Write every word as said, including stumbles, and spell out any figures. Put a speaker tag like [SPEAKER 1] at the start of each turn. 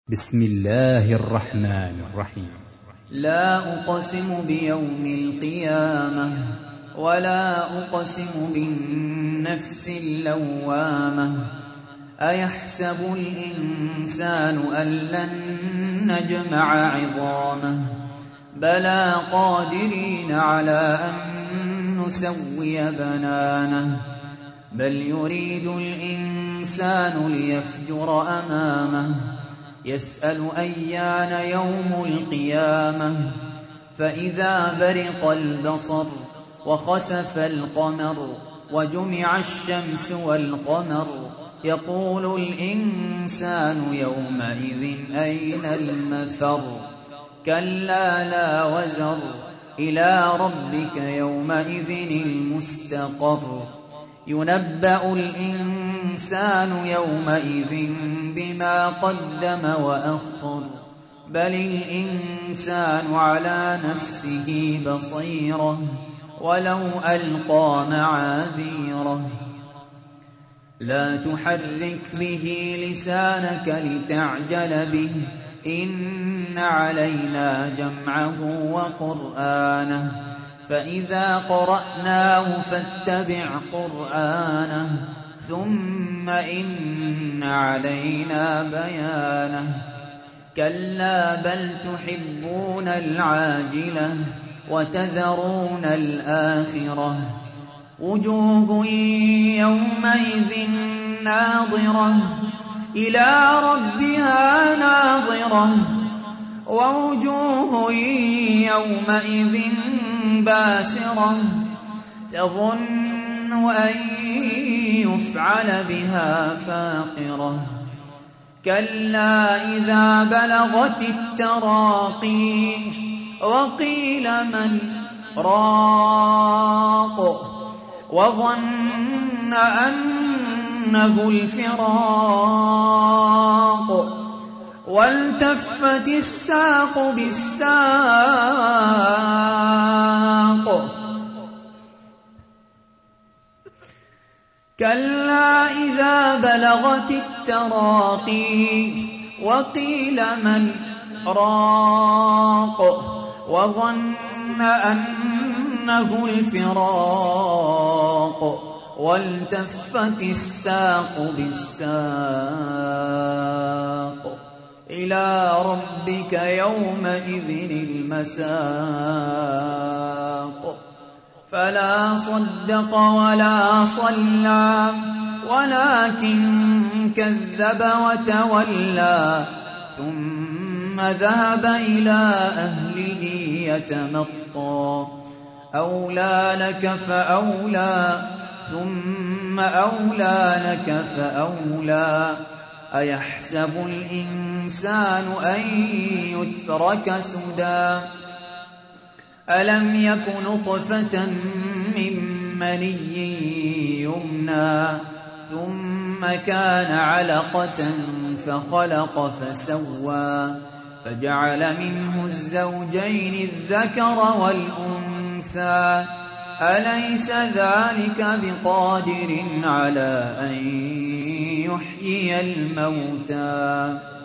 [SPEAKER 1] بسم الله الرحمن الرحيم.
[SPEAKER 2] لا أقسم بيوم القيامة ولا أقسم بالنفس اللوامة أيحسب الإنسان أن لن نجمع عظامه بلى قادرين على أن نسوي بنانه بل يريد الإنسان ليفجر أمامه يسأل أيان يوم القيامة فإذا برق البصر وخسف القمر وجمع الشمس والقمر يقول الإنسان يومئذ أين المفر كلا لا وزر إلى ربك يومئذ المستقر ينبأ الإنسان يومئذ بما قدم وأخر بل الإنسان على نفسه بصيرة ولو ألقى معاذيره لا تحرك به لسانك لتعجل به إن علينا جمعه وقرآنه فإذا قرأناه فاتبع قرآنه ثم إن علينا بيانه كلا بل تحبون العاجلة وتذرون الآخرة وجوه يومئذ ناظرة إلى ربها ناظرة ووجوه يومئذ باسرة تظن أن يفعل بها فاقرة كلا إذا بلغت التراقي وقيل من راق وظن أنه الفراق والتفت الساق بالساق كلا إذا بلغت التراقي وقيل من راق وظن أنه الفراق والتفت الساق بالساق إلى ربك يومئذ المساق فلا صدق ولا صلى ولكن كذب وتولى ثم ذهب إلى أهله يتمطى أولى لك فأولى ثم أولى لك فأولى أيحسب الإنسان أن يترك سدى ألم يك نطفة من مني يمنى ثم كان علقة فخلق فسوى فجعل منه الزوجين الذكر والأنثى أليس ذلك بقادر على أن يحيي الموتى